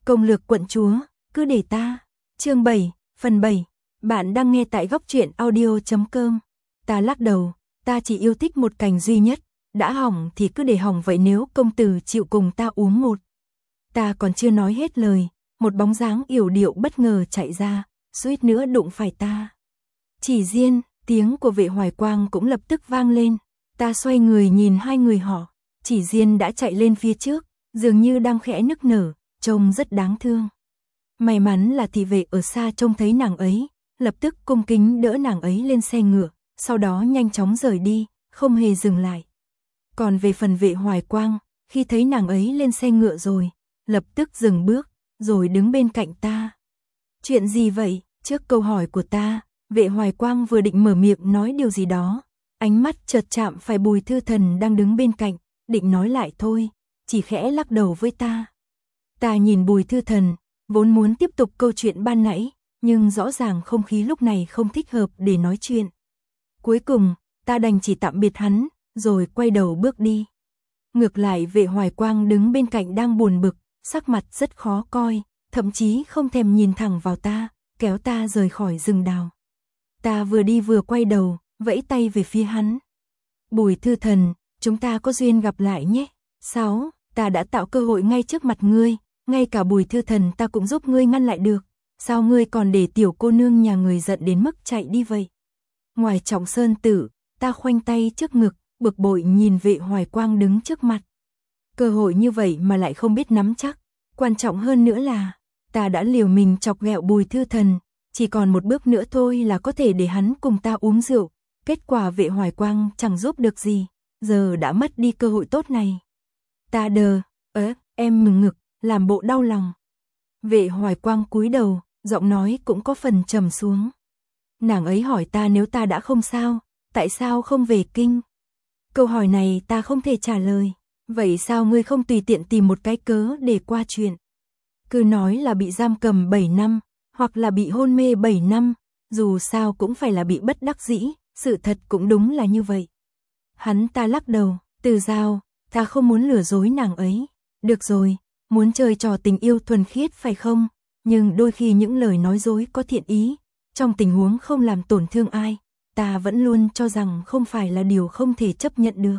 Công lược quận chúa, cứ để ta. Chương 7, phần 7. Bạn đang nghe tại goctruyện.audio.com. Ta lắc đầu, ta chỉ yêu thích một cảnh duy nhất, đã hỏng thì cứ để hỏng vậy, nếu công tử chịu cùng ta uống một. Ta còn chưa nói hết lời, một bóng dáng yểu điệu bất ngờ chạy ra, suýt nữa đụng phải ta. Chỉ Diên, tiếng của Vệ Hoài Quang cũng lập tức vang lên. Ta xoay người nhìn hai người họ, Chỉ Diên đã chạy lên phía trước, dường như đang khẽ nức nở, trông rất đáng thương. May mắn là thị vệ ở xa trông thấy nàng ấy, lập tức cung kính đỡ nàng ấy lên xe ngựa, sau đó nhanh chóng rời đi, không hề dừng lại. Còn về phần Vệ Hoài Quang, khi thấy nàng ấy lên xe ngựa rồi, lập tức dừng bước, rồi đứng bên cạnh ta. Chuyện gì vậy? Trước câu hỏi của ta, Vệ Hoài Quang vừa định mở miệng nói điều gì đó, ánh mắt chợt chạm phải Bùi Thư Thần đang đứng bên cạnh, định nói lại thôi, chỉ khẽ lắc đầu với ta. Ta nhìn Bùi Thư Thần, vốn muốn tiếp tục câu chuyện ban nãy, nhưng rõ ràng không khí lúc này không thích hợp để nói chuyện. Cuối cùng, ta đành chỉ tạm biệt hắn, rồi quay đầu bước đi. Ngược lại Vệ Hoài Quang đứng bên cạnh đang buồn bực, sắc mặt rất khó coi, thậm chí không thèm nhìn thẳng vào ta, kéo ta rời khỏi rừng đào. Ta vừa đi vừa quay đầu, vẫy tay về phía hắn. Bùi Thư Thần, chúng ta có duyên gặp lại nhé. 6. Ta đã tạo cơ hội ngay trước mặt ngươi, ngay cả Bùi Thư Thần ta cũng giúp ngươi ngăn lại được. Sao ngươi còn để tiểu cô nương nhà người giận đến mức chạy đi vậy? Ngoài Trọng Sơn Tử, ta khoanh tay trước ngực, bực bội nhìn Vệ Hoài Quang đứng trước mặt. Cơ hội như vậy mà lại không biết nắm chắc. Quan trọng hơn nữa là, ta đã liều mình chọc ghẹo Bùi Thư Thần, chỉ còn một bước nữa thôi là có thể để hắn cùng ta uống rượu. Kết quả Vệ Hoài Quang chẳng giúp được gì, giờ đã mất đi cơ hội tốt này. Ta đờ, em ngừng ngực, làm bộ đau lòng. Vệ Hoài Quang cúi đầu, giọng nói cũng có phần trầm xuống. Nàng ấy hỏi ta nếu ta đã không sao, tại sao không về kinh? Câu hỏi này ta không thể trả lời. Vậy sao ngươi không tùy tiện tìm một cái cớ để qua chuyện? Cứ nói là bị giam cầm 7 năm, hoặc là bị hôn mê 7 năm, dù sao cũng phải là bị bất đắc dĩ, sự thật cũng đúng là như vậy. Hắn ta lắc đầu, Từ Giao, ta không muốn lừa dối nàng ấy. Được rồi, muốn chơi trò tình yêu thuần khiết phải không? Nhưng đôi khi những lời nói dối có thiện ý, trong tình huống không làm tổn thương ai, ta vẫn luôn cho rằng không phải là điều không thể chấp nhận được.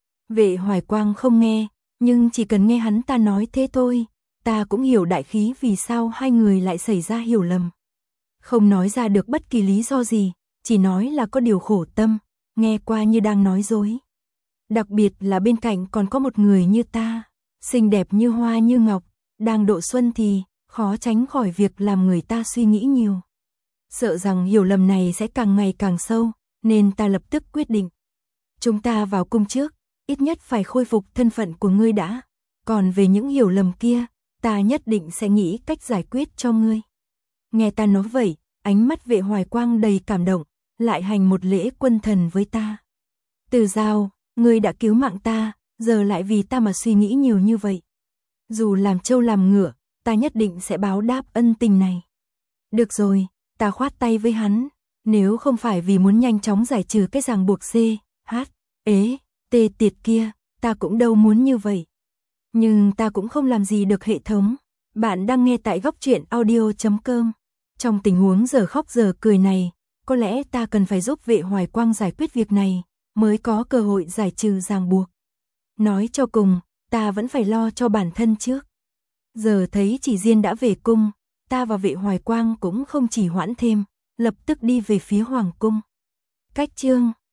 Vệ Hoài Quang không nghe, nhưng chỉ cần nghe hắn ta nói thế thôi, ta cũng hiểu đại khái vì sao hai người lại xảy ra hiểu lầm. Không nói ra được bất kỳ lý do gì, chỉ nói là có điều khổ tâm, nghe qua như đang nói dối. Đặc biệt là bên cạnh còn có một người như ta, xinh đẹp như hoa như ngọc, đang độ xuân thì khó tránh khỏi việc làm người ta suy nghĩ nhiều. Sợ rằng hiểu lầm này sẽ càng ngày càng sâu, nên ta lập tức quyết định. Chúng ta vào cung trước, ít nhất phải khôi phục thân phận của ngươi đã. Còn về những hiểu lầm kia, ta nhất định sẽ nghĩ cách giải quyết cho ngươi. Nghe ta nói vậy, ánh mắt Vệ Hoài Quang đầy cảm động, lại hành một lễ quân thần với ta. Từ Giao, ngươi đã cứu mạng ta, giờ lại vì ta mà suy nghĩ nhiều như vậy. Dù làm trâu làm ngựa, ta nhất định sẽ báo đáp ân tình này. Được rồi, ta khoát tay với hắn, nếu không phải vì muốn nhanh chóng giải trừ cái ràng buộc tiệt kia, ta cũng đâu muốn như vậy. Nhưng ta cũng không làm gì được hệ thống. Bạn đang nghe tại goctruyện.audio.com. Trong tình huống giờ khóc giờ cười này, có lẽ ta cần phải giúp Vệ Hoài Quang giải quyết việc này, mới có cơ hội giải trừ ràng buộc. Nói cho cùng, ta vẫn phải lo cho bản thân trước. Giờ thấy Chỉ Diên đã về cung, ta và Vệ Hoài Quang cũng không chỉ hoãn thêm, lập tức đi về phía Hoàng cung. Cách chương